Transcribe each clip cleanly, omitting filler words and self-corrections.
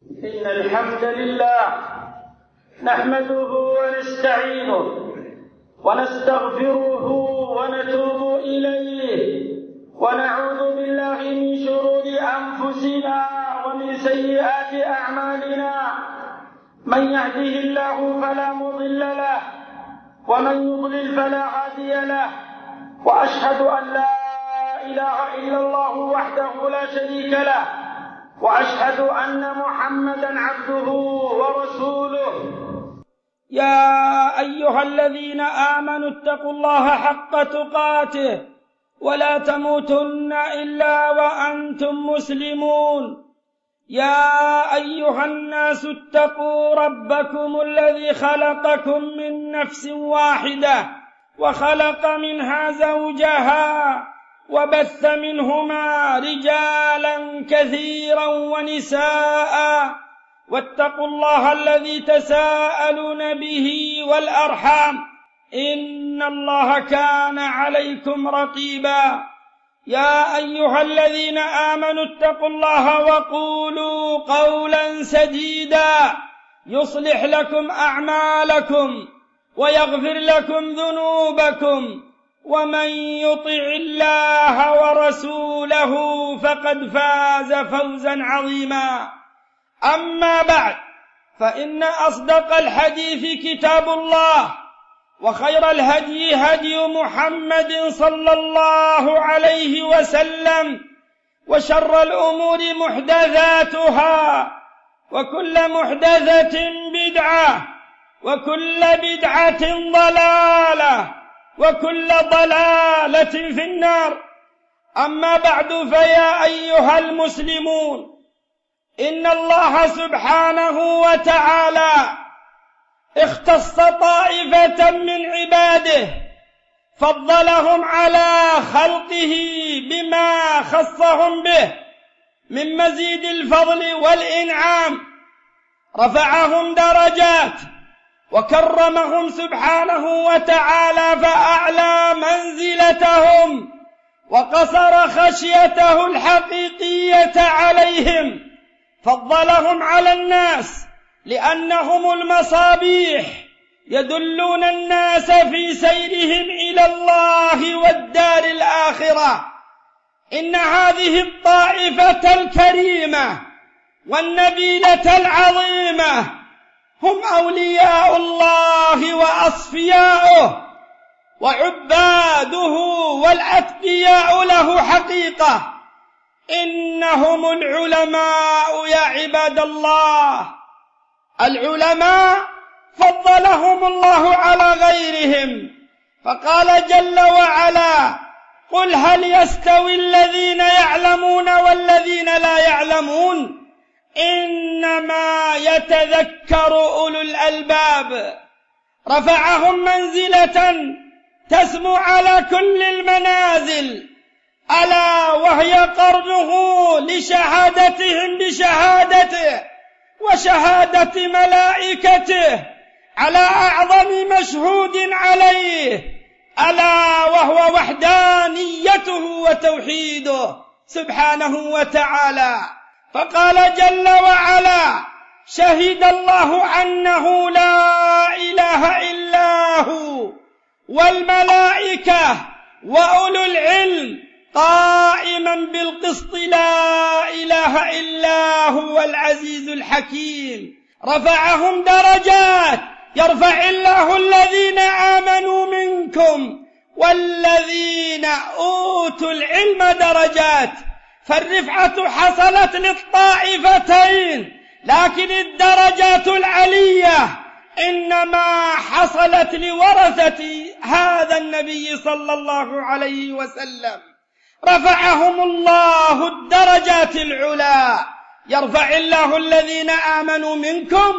إن الحمد لله نحمده ونستعينه ونستغفره ونتوب إليه ونعوذ بالله من شرور أنفسنا ومن سيئات أعمالنا. من يهده الله فلا مضل له ومن يضلل فلا هادي له، وأشهد أن لا إله إلا الله وحده لا شريك له، وأشهد أن محمدًا عبده ورسوله. يا أيها الذين آمنوا اتقوا الله حق تقاته ولا تموتن إلا وأنتم مسلمون. يا أيها الناس اتقوا ربكم الذي خلقكم من نفس واحدة وخلق منها زوجها وبث منهما رجالا كثيرا ونساء، واتقوا الله الذي تساءلون به والأرحام إن الله كان عليكم رقيبا. يا أيها الذين آمنوا اتقوا الله وقولوا قولا سديدا يصلح لكم أعمالكم ويغفر لكم ذنوبكم، ومن يطع الله ورسوله فقد فاز فوزا عظيما. أما بعد، فإن أصدق الحديث كتاب الله، وخير الهدي هدي محمد صلى الله عليه وسلم، وشر الأمور محدثاتها، وكل محدثة بدعة، وكل بدعة ضلالة، وكل ضلالة في النار. أما بعد، فيا أيها المسلمون، إن الله سبحانه وتعالى اختص طائفة من عباده فضلهم على خلقه بما خصهم به من مزيد الفضل والإنعام، رفعهم درجات وكرمهم سبحانه وتعالى فأعلى منزلتهم وقصر خشيته الحقيقية عليهم. فضلهم على الناس لأنهم المصابيح يدلون الناس في سيرهم إلى الله والدار الآخرة. إن هذه الطائفة الكريمة والنبيلة العظيمة هم أولياء الله وأصفياؤه وعباده والأتقياء له حقيقة. إنهم العلماء يا عباد الله. العلماء فضلهم الله على غيرهم، فقال جل وعلا: قل هل يستوي الذين يعلمون والذين لا يعلمون، إنما يتذكر أولو الألباب. رفعهم منزلة تسمو على كل المنازل، ألا وهي قرنه لشهادتهم بشهادته وشهادة ملائكته على أعظم مشهود عليه، ألا وهو وحدانيته وتوحيده سبحانه وتعالى. فقال جل وعلا: شهد الله أنه لا إله إلا هو والملائكة وأولو العلم قائما بالقسط لا إله إلا هو العزيز الحكيم. رفعهم درجات، يرفع الله الذين آمنوا منكم والذين أوتوا العلم درجات. فالرفعة حصلت للطائفتين، لكن الدرجات العلية إنما حصلت لورثة هذا النبي صلى الله عليه وسلم. رفعهم الله الدرجات العلى، يرفع الله الذين آمنوا منكم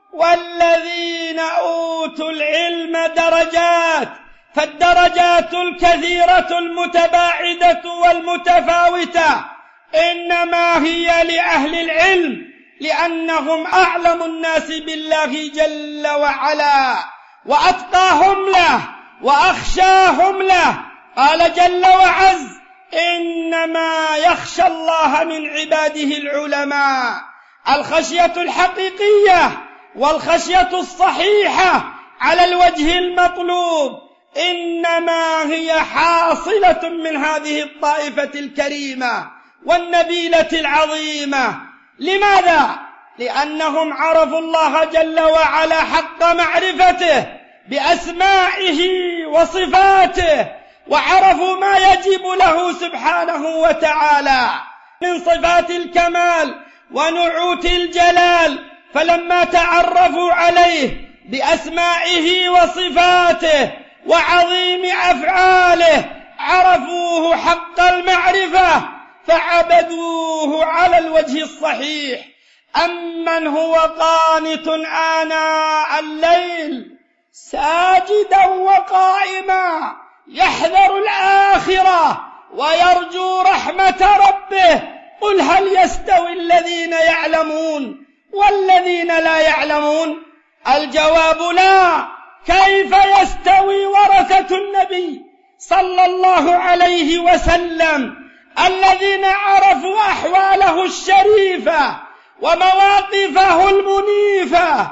والذين أوتوا العلم درجات. فالدرجات الكثيرة المتباعدة والمتفاوتة إنما هي لأهل العلم، لأنهم أعلم الناس بالله جل وعلا وأتقاهم له وأخشاهم له. قال جل وعز: إنما يخشى الله من عباده العلماء. الخشية الحقيقية والخشية الصحيحة على الوجه المطلوب إنما هي حاصلة من هذه الطائفة الكريمة والنبيلة العظيمة. لماذا؟ لأنهم عرفوا الله جل وعلا حق معرفته بأسمائه وصفاته، وعرفوا ما يجب له سبحانه وتعالى من صفات الكمال ونعوت الجلال، فلما تعرفوا عليه بأسمائه وصفاته وعظيم أفعاله عرفوه حق المعرفة فعبدوه على الوجه الصحيح. أمن هو قانت آناء الليل ساجدا وقائما يحذر الآخرة ويرجو رحمة ربه قل هل يستوي الذين يعلمون والذين لا يعلمون؟ الجواب لا. كيف يستوي ورثة النبي صلى الله عليه وسلم الذين عرفوا أحواله الشريفة ومواقفه المنيفة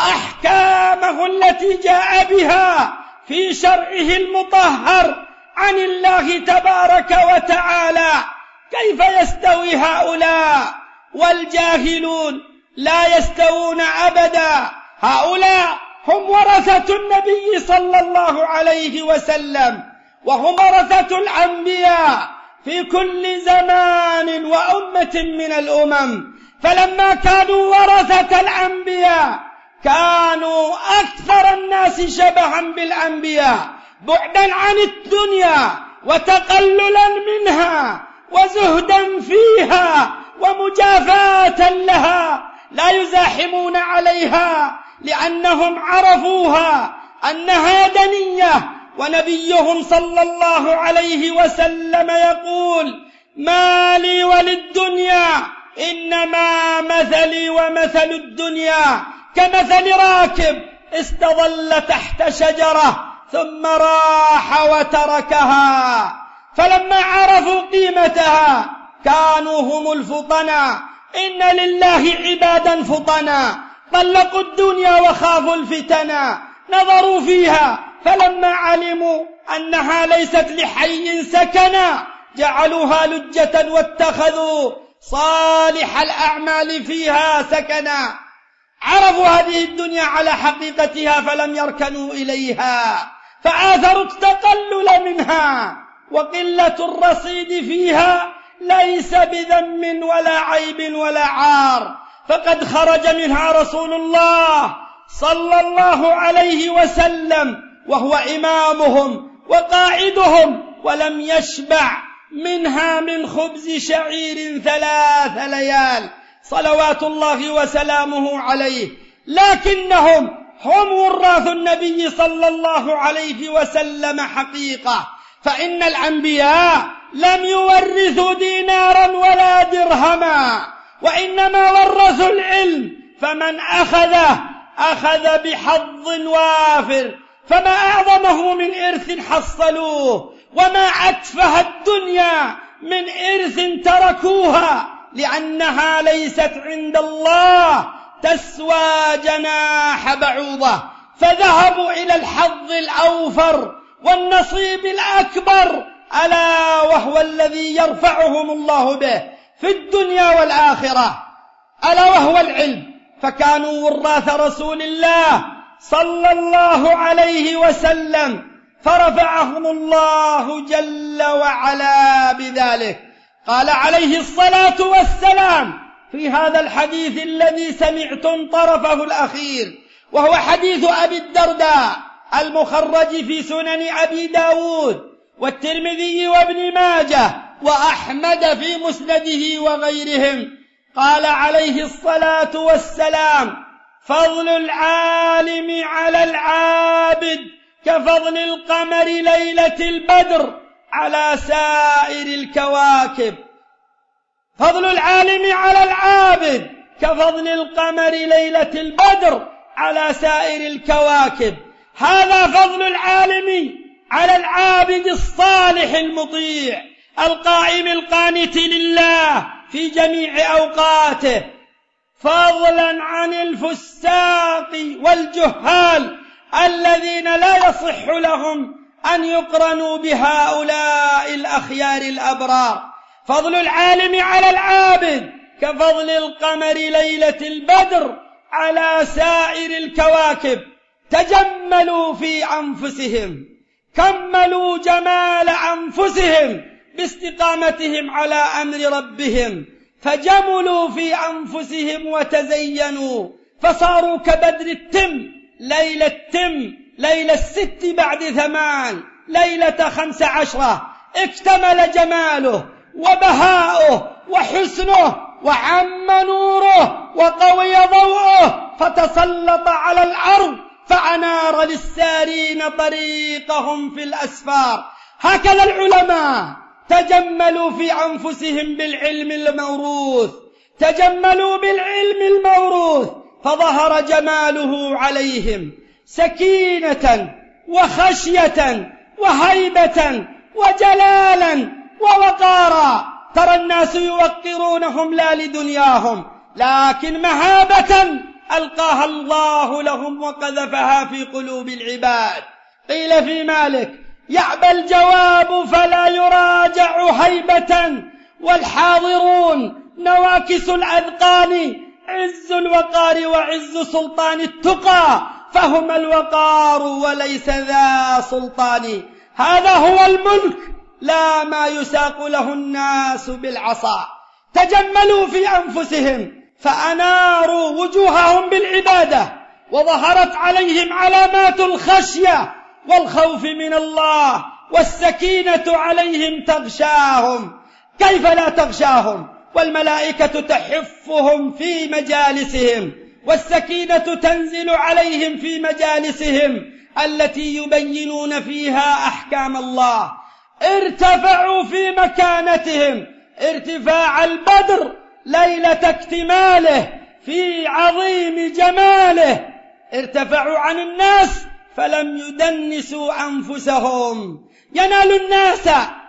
وأحكامه التي جاء بها في شرعه المطهر عن الله تبارك وتعالى؟ كيف يستوي هؤلاء والجاهلون؟ لا يستوون أبدا. هؤلاء هم ورثة النبي صلى الله عليه وسلم، وهم ورثة الأنبياء في كل زمان وأمة من الأمم، فلما كانوا ورثة الأنبياء كانوا أكثر الناس شبها بالأنبياء بعدا عن الدنيا وتقللا منها وزهدا فيها ومجافاة لها، لا يزاحمون عليها لأنهم عرفوها أنها دنية. ونبيهم صلى الله عليه وسلم يقول ما لي وللدنيا إنما مثلي ومثل الدنيا كمثل راكب استظل تحت شجرة ثم راح وتركها، فلما عرفوا قيمتها كانوا هم الفطنا. إن لله عبادا فطنا طلقوا الدنيا وخافوا الفتنا، نظروا فيها فلما علموا أنها ليست لحي سكنا جعلوها لجة واتخذوا صالح الأعمال فيها سكنا. عرفوا هذه الدنيا على حقيقتها فلم يركنوا إليها، فآثروا التقلل منها، وقلة الرصيد فيها ليس بذم ولا عيب ولا عار، فقد خرج منها رسول الله صلى الله عليه وسلم وهو إمامهم وقائدهم، ولم يشبع منها من خبز شعير 3 ليال صلوات الله وسلامه عليه، لكنهم هم وراث النبي صلى الله عليه وسلم حقيقة. فإن الأنبياء لم يورثوا دينارا ولا درهما، وإنما ورثوا العلم، فمن أخذه أخذ بحظ وافر، فما أعظمه من إرث حصلوه، وما أتفه الدنيا من إرث تركوها، لأنها ليست عند الله تسوى جناح بعوضة، فذهبوا إلى الحظ الأوفر والنصيب الأكبر، ألا وهو الذي يرفعهم الله به في الدنيا والآخرة، ألا وهو العلم. فكانوا وراث رسول الله صلى الله عليه وسلم، فرفعهم الله جل وعلا بذلك. قال عليه الصلاة والسلام في هذا الحديث الذي سمعتم طرفه الأخير، وهو حديث أبي الدرداء المخرج في سنن أبي داود والترمذي وابن ماجه وأحمد في مسنده وغيرهم، قال عليه الصلاة والسلام فضل العالم على العابد كفضل القمر ليلة البدر على سائر الكواكب. فضل العالم على العابد كفضل القمر ليلة البدر على سائر الكواكب. هذا فضل العالم على العابد الصالح المطيع القائم القانت لله في جميع أوقاته، عن الفساق والجهال الذين لا يصح لهم أن يقرنوا بهؤلاء الأخيار الأبرار. فضل العالم على العابد كفضل القمر ليلة البدر على سائر الكواكب. تجملوا في أنفسهم، كملوا جمال أنفسهم باستقامتهم على أمر ربهم، فجملوا في أنفسهم وتزينوا فصاروا كبدر التم، ليلة 6 بعد 8، ليلة 15، اكتمل جماله وبهاؤه وحسنه وعم نوره وقوي ضوءه، فتسلط على الأرض فأنار للسارين طريقهم في الأسفار. هكذا العلماء تجملوا في أنفسهم بالعلم الموروث، تجملوا بالعلم الموروث فظهر جماله عليهم، سكينة وخشية وهيبة وجلالا ووقارا. ترى الناس يوقرونهم لا لدنياهم، لكن مهابة ألقاها الله لهم وقذفها في قلوب العباد. قيل في مالك: يعبى الجواب فلا يراجع هيبة، والحاضرون نواكس الأذقان، عز الوقار وعز سلطان التقى، فهما الوقار وليس ذا سلطان. هذا هو الملك، لا ما يساق له الناس بالعصا. تجملوا في أنفسهم فأناروا وجوههم بالعبادة، وظهرت عليهم علامات الخشية والخوف من الله، والسكينة عليهم تغشاهم. كيف لا تغشاهم والملائكة تحفهم في مجالسهم، والسكينة تنزل عليهم في مجالسهم التي يبينون فيها أحكام الله. ارتفعوا في مكانتهم ارتفاع البدر ليلة اكتماله في عظيم جماله. ارتفعوا عن الناس فلم يدنسوا أنفسهم. ينال الناس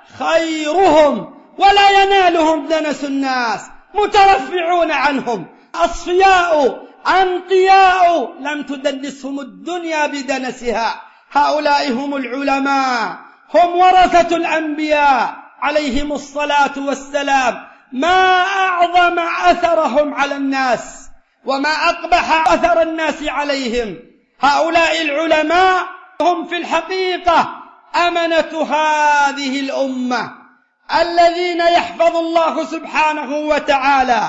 خيرهم ولا ينالهم دنس الناس، مترفعون عنهم، أصفياء أنقياء لم تدنسهم الدنيا بدنسها. هؤلاء هم العلماء، هم ورثة الأنبياء عليهم الصلاة والسلام. ما أعظم أثرهم على الناس وما أقبح أثر الناس عليهم. هؤلاء العلماء هم في الحقيقة أمنة هذه الأمة، الذين يحفظ الله سبحانه وتعالى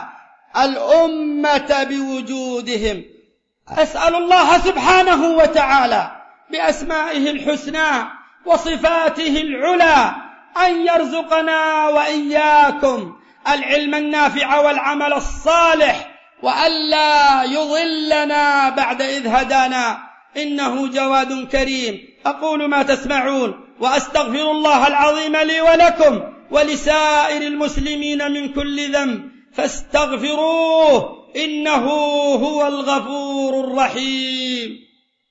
الأمة بوجودهم. أسأل الله سبحانه وتعالى بأسمائه الحسنى وصفاته العلى أن يرزقنا وإياكم العلم النافع والعمل الصالح، وألا يضلنا بعد إذ هدانا، إنه جواد كريم. أقول ما تسمعون وأستغفر الله العظيم لي ولكم ولسائر المسلمين من كل ذنب، فاستغفروه إنه هو الغفور الرحيم.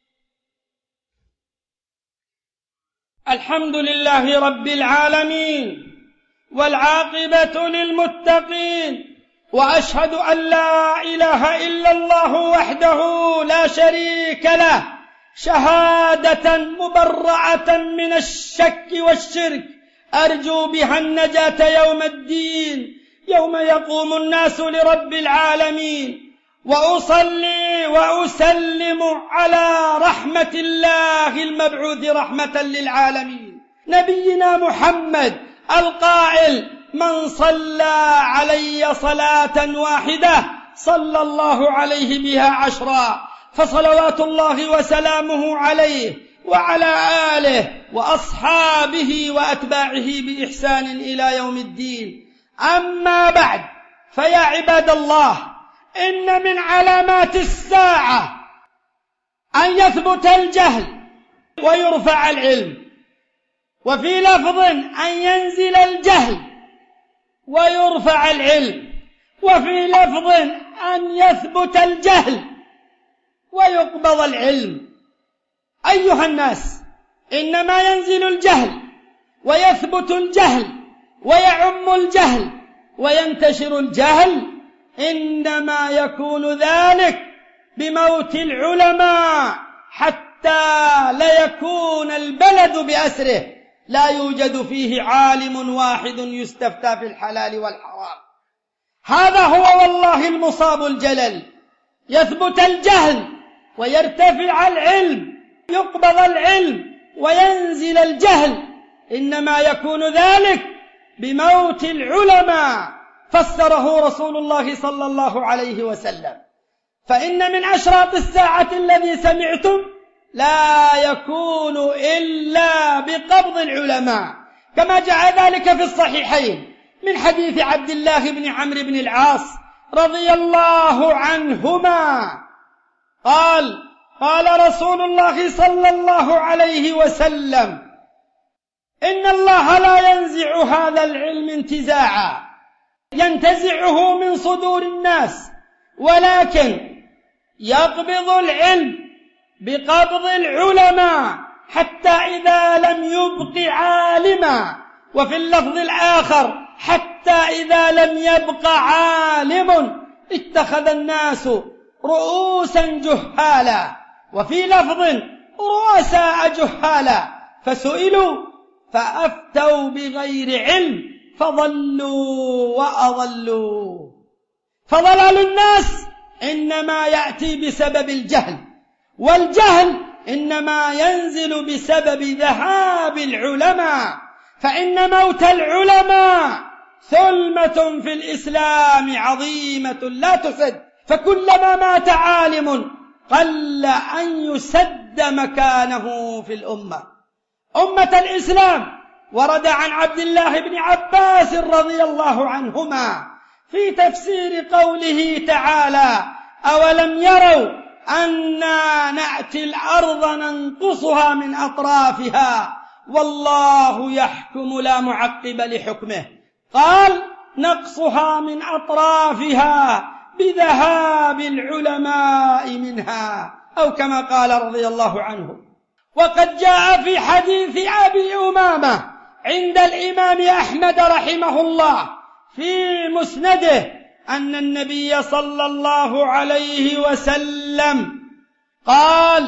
الحمد لله رب العالمين، والعاقبة للمتقين، وأشهد أن لا إله إلا الله وحده لا شريك له، شهادة مبرعة من الشك والشرك أرجو بها النجاة يوم الدين، يوم يقوم الناس لرب العالمين. وأصلي وأسلم على رحمة الله المبعوث رحمة للعالمين، نبينا محمد القائل: من صلى علي صلاة واحدة صلى الله عليه بها 10. فصلوات الله وسلامه عليه وعلى آله وأصحابه وأتباعه بإحسان إلى يوم الدين. أما بعد، فيا عباد الله، إن من علامات الساعة أن يثبت الجهل ويرفع العلم، وفي لفظ أن ينزل الجهل ويرفع العلم، وفي لفظ أن يثبت الجهل ويقبض العلم. أيها الناس، إنما ينزل الجهل ويثبت الجهل ويعم الجهل وينتشر الجهل إنما يكون ذلك بموت العلماء، حتى لا يكون البلد بأسره لا يوجد فيه عالم واحد يستفتى في الحلال والحرام. هذا هو والله المصاب الجلل. يثبت الجهل ويرتفع العلم، يقبض العلم وينزل الجهل، إنما يكون ذلك بموت العلماء، فسره رسول الله صلى الله عليه وسلم. فإن من أشراط الساعة الذي سمعتم لا يكون إلا بقبض العلماء، كما جاء ذلك في الصحيحين من حديث عبد الله بن عمرو بن العاص رضي الله عنهما قال: قال رسول الله صلى الله عليه وسلم: إن الله لا ينزع هذا العلم انتزاعا ينتزعه من صدور الناس، ولكن يقبض العلم بقبض العلماء حتى إذا لم يبق عالما، وفي اللفظ الآخر: حتى إذا لم يبق عالم اتخذ الناس رؤوسا جهالا، وفي لفظ: رؤساء جهالا، فسئلوا فأفتوا بغير علم فضلوا وأضلوا. فضلال الناس إنما يأتي بسبب الجهل، والجهل إنما ينزل بسبب ذهاب العلماء، فإن موت العلماء ثلمة في الإسلام عظيمة لا تسد، فكلما مات عالم قل أن يسد مكانه في الأمة. أمة الإسلام، ورد عن عبد الله بن عباس رضي الله عنهما في تفسير قوله تعالى: أولم يروا أنا نأتي الأرض ننقصها من أطرافها والله يحكم لا معقب لحكمه، قال: نقصها من أطرافها بذهاب العلماء منها، أو كما قال رضي الله عنه. وقد جاء في حديث أبي أمامة عند الإمام أحمد رحمه الله في مسنده أن النبي صلى الله عليه وسلم قال: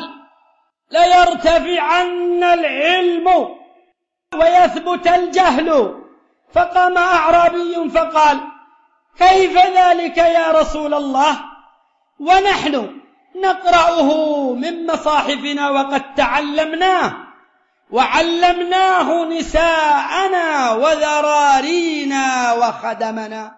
ليرتفعن العلم ويثبت الجهل. فقام أعرابي فقال: كيف ذلك يا رسول الله، ونحن نقرأه من مصاحفنا وقد تعلمناه وعلمناه نساءنا وذرارينا وخدمنا.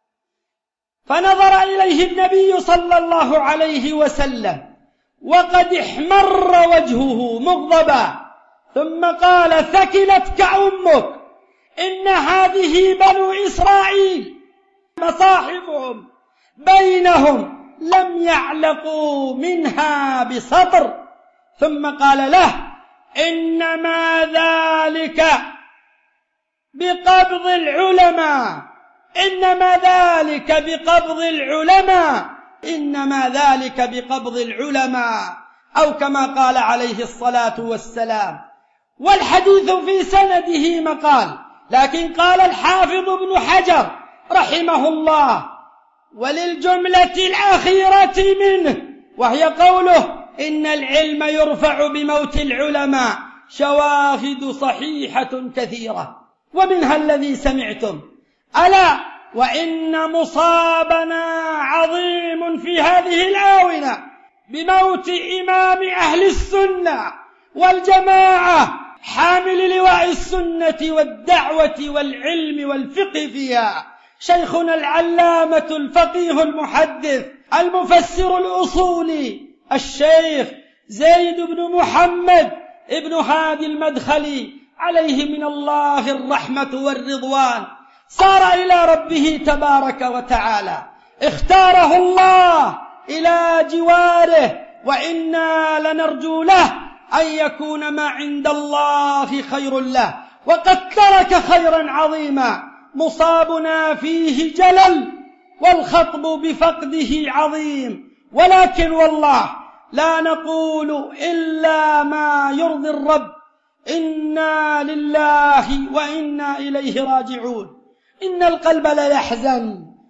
فنظر إليه النبي صلى الله عليه وسلم وقد احمر وجهه مغضبا، ثم قال: ثكلتك أمك، إن هذه بنو إسرائيل مصاحفهم بينهم لم يعلقوا منها بسطر. ثم قال له: إنما ذلك بقبض العلماء، إنما ذلك بقبض العلماء، إنما ذلك بقبض العلماء، أو كما قال عليه الصلاة والسلام. والحديث في سنده مقال، لكن قال الحافظ ابن حجر رحمه الله: وللجملة الأخيرة منه، وهي قوله: إن العلم يرفع بموت العلماء، شواهد صحيحة كثيرة، ومنها الذي سمعتم: ألا وإن مصابنا عظيم في هذه الآونة بموت إمام أهل السنة والجماعة، حامل لواء السنة والدعوة والعلم والفقه فيها، شيخنا العلامة الفقيه المحدث المفسر الأصولي الشيخ زيد بن محمد ابن هادي المدخلي، عليه من الله الرحمة والرضوان. سار إلى ربه تبارك وتعالى، اختاره الله إلى جواره، وإنا لنرجو له أن يكون ما عند الله خير له، وقد ترك خيرا عظيما مصابنا فيه جلل، والخطب بفقده عظيم. ولكن والله لا نقول إلا ما يرضي الرب، إنا لله وإنا إليه راجعون. إن القلب لا يحزن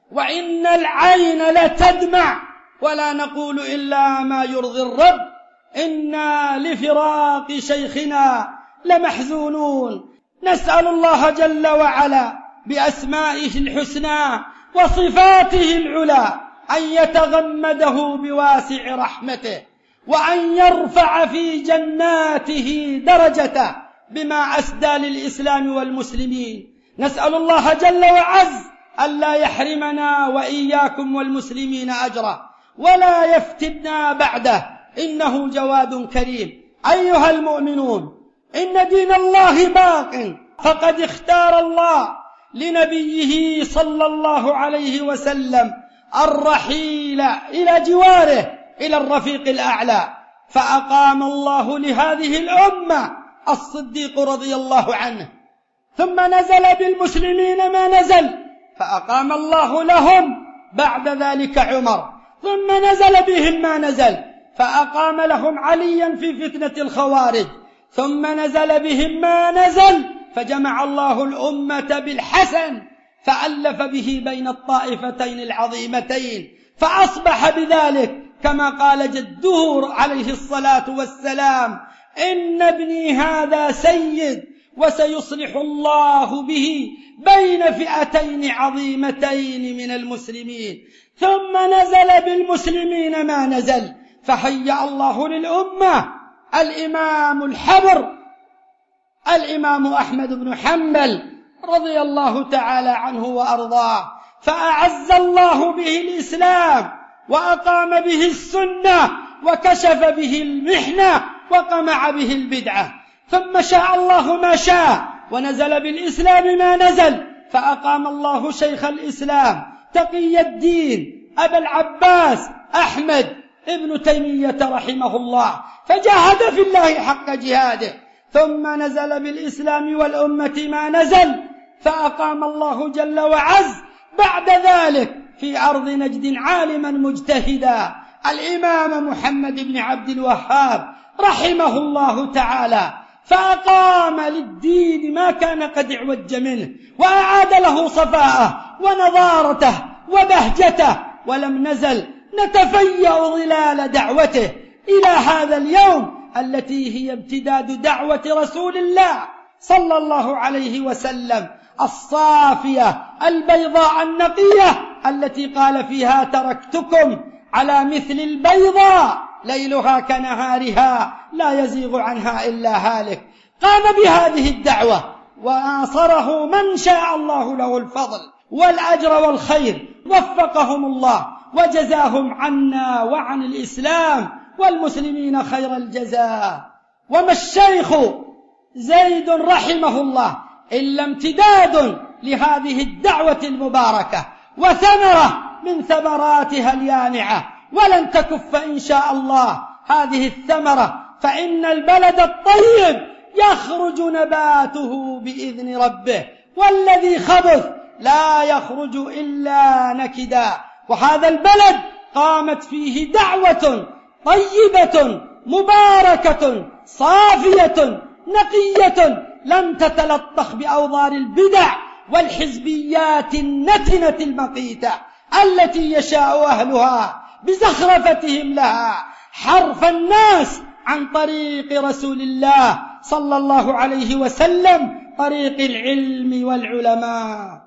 وإن العين لتدمع ولا نقول إلا ما يرضي الرب. إنا لفراق شيخنا لمحزونون. نسأل الله جل وعلا بأسمائه الحسنى وصفاته العلى أن يتغمده بواسع رحمته، وأن يرفع في جناته درجته بما أسدى للإسلام والمسلمين. نسأل الله جل وعز ألا يحرمنا وإياكم والمسلمين أجره ولا يفتنا بعده، إنه جواد كريم. أيها المؤمنون، إن دين الله باق، فقد اختار الله لنبيه صلى الله عليه وسلم الرحيل إلى جواره إلى الرفيق الأعلى، فأقام الله لهذه الأمة الصديق رضي الله عنه، ثم نزل بالمسلمين ما نزل فأقام الله لهم بعد ذلك عمر، ثم نزل بهم ما نزل فأقام لهم عليا في فتنة الخوارج، ثم نزل بهم ما نزل فجمع الله الأمة بالحسن فألف به بين الطائفتين العظيمتين، فأصبح بذلك كما قال جده عليه الصلاة والسلام: إن ابني هذا سيد وسيصلح الله به بين فئتين عظيمتين من المسلمين. ثم نزل بالمسلمين ما نزل فهيأ الله للأمة الإمام الحبر الإمام أحمد بن حنبل رضي الله تعالى عنه وأرضاه، فأعز الله به الإسلام وأقام به السنة وكشف به المحنة وقمع به البدعة. ثم شاء الله ما شاء ونزل بالإسلام ما نزل، فأقام الله شيخ الإسلام تقي الدين أبا العباس أحمد ابن تيمية رحمه الله، فجاهد في الله حق جهاده. ثم نزل بالإسلام والأمة ما نزل، فأقام الله جل وعز بعد ذلك في أرض نجد عالما مجتهدا الإمام محمد بن عبد الوهاب رحمه الله تعالى، فأقام للدين ما كان قد اعوج منه، وأعاد له صفاءه ونضارته وبهجته، ولم نزل نتفيأ ظلال دعوته إلى هذا اليوم التي هي امتداد دعوة رسول الله صلى الله عليه وسلم الصافية البيضاء النقية التي قال فيها: تركتكم على مثل البيضاء ليلها كنهارها لا يزيغ عنها إلا هالك. قام بهذه الدعوة وآصره من شاء الله له الفضل والأجر والخير، وفقهم الله وجزاهم عنا وعن الإسلام والمسلمين خير الجزاء. وما الشيخ زيد رحمه الله إلا امتداد لهذه الدعوة المباركة وثمرة من ثمراتها اليانعة، ولن تكف إن شاء الله هذه الثمرة، فإن البلد الطيب يخرج نباته بإذن ربه، والذي خبث لا يخرج إلا نكدا. وهذا البلد قامت فيه دعوة طيبة مباركة صافية نقية لم تتلطخ بأوضار البدع والحزبيات النتنة المقيتة التي يشاء أهلها بزخرفتهم لها حرف الناس عن طريق رسول الله صلى الله عليه وسلم، طريق العلم والعلماء.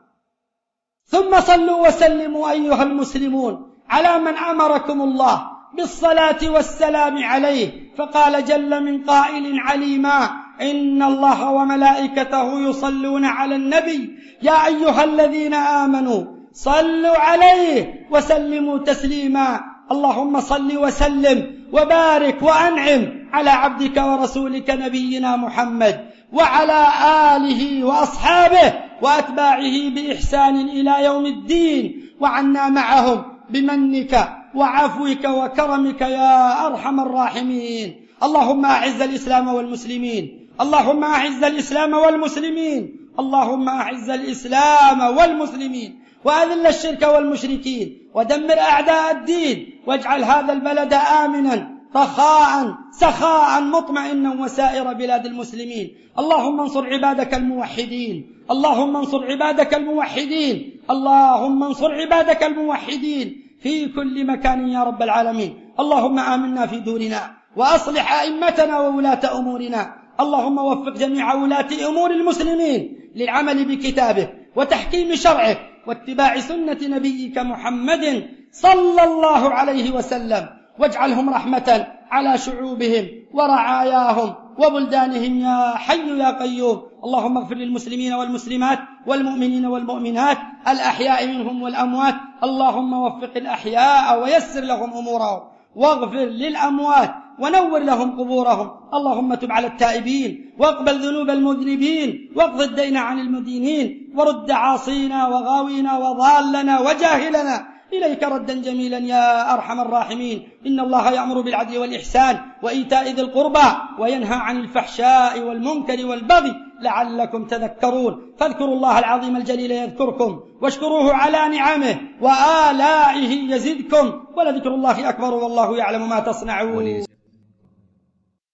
ثم صلوا وسلموا أيها المسلمون على من أمركم الله بالصلاة والسلام عليه، فقال جل من قائل عليما: إن الله وملائكته يصلون على النبي يا أيها الذين آمنوا صلوا عليه وسلموا تسليما. اللهم صل وسلم وبارك وأنعم على عبدك ورسولك نبينا محمد وعلى آله وأصحابه وأتباعه بإحسان إلى يوم الدين، وعنا معهم بمنك وعفوك وكرمك يا أرحم الراحمين. اللهم أعز الإسلام والمسلمين، اللهم أعز الإسلام والمسلمين، اللهم أعز الإسلام والمسلمين، وأذل الشرك والمشركين، ودمر أعداء الدين، واجعل هذا البلد آمنا رخاء سخاء مطمئنا وسائر بلاد المسلمين. اللهم انصر عبادك الموحدين، اللهم انصر عبادك الموحدين، اللهم انصر عبادك الموحدين في كل مكان يا رب العالمين. اللهم آمنا في دورنا وأصلح أئمتنا وولاة أمورنا. اللهم وفق جميع ولاة أمور المسلمين للعمل بكتابه وتحكيم شرعه واتباع سنة نبيك محمد صلى الله عليه وسلم، واجعلهم رحمة على شعوبهم ورعاياهم وبلدانهم يا حي يا قيوم. اللهم اغفر للمسلمين والمسلمات والمؤمنين والمؤمنات الأحياء منهم والأموات. اللهم وفق الأحياء ويسر لهم أمورهم، واغفر للأموات ونور لهم قبورهم. اللهم تب على التائبين واقبل ذنوب المذنبين واقض الدين عن المدينين، ورد عاصينا وغاوينا وضالنا وجاهلنا إليك ردا جميلا يا أرحم الراحمين. إن الله يأمر بالعدل والإحسان وإيتاء ذي القربى وينهى عن الفحشاء والمنكر والبغي لعلكم تذكرون. فاذكروا الله العظيم الجليل يذكركم، واشكروه على نعمه وآلائه يزدكم، ولذكر الله أكبر والله يعلم ما تصنعون.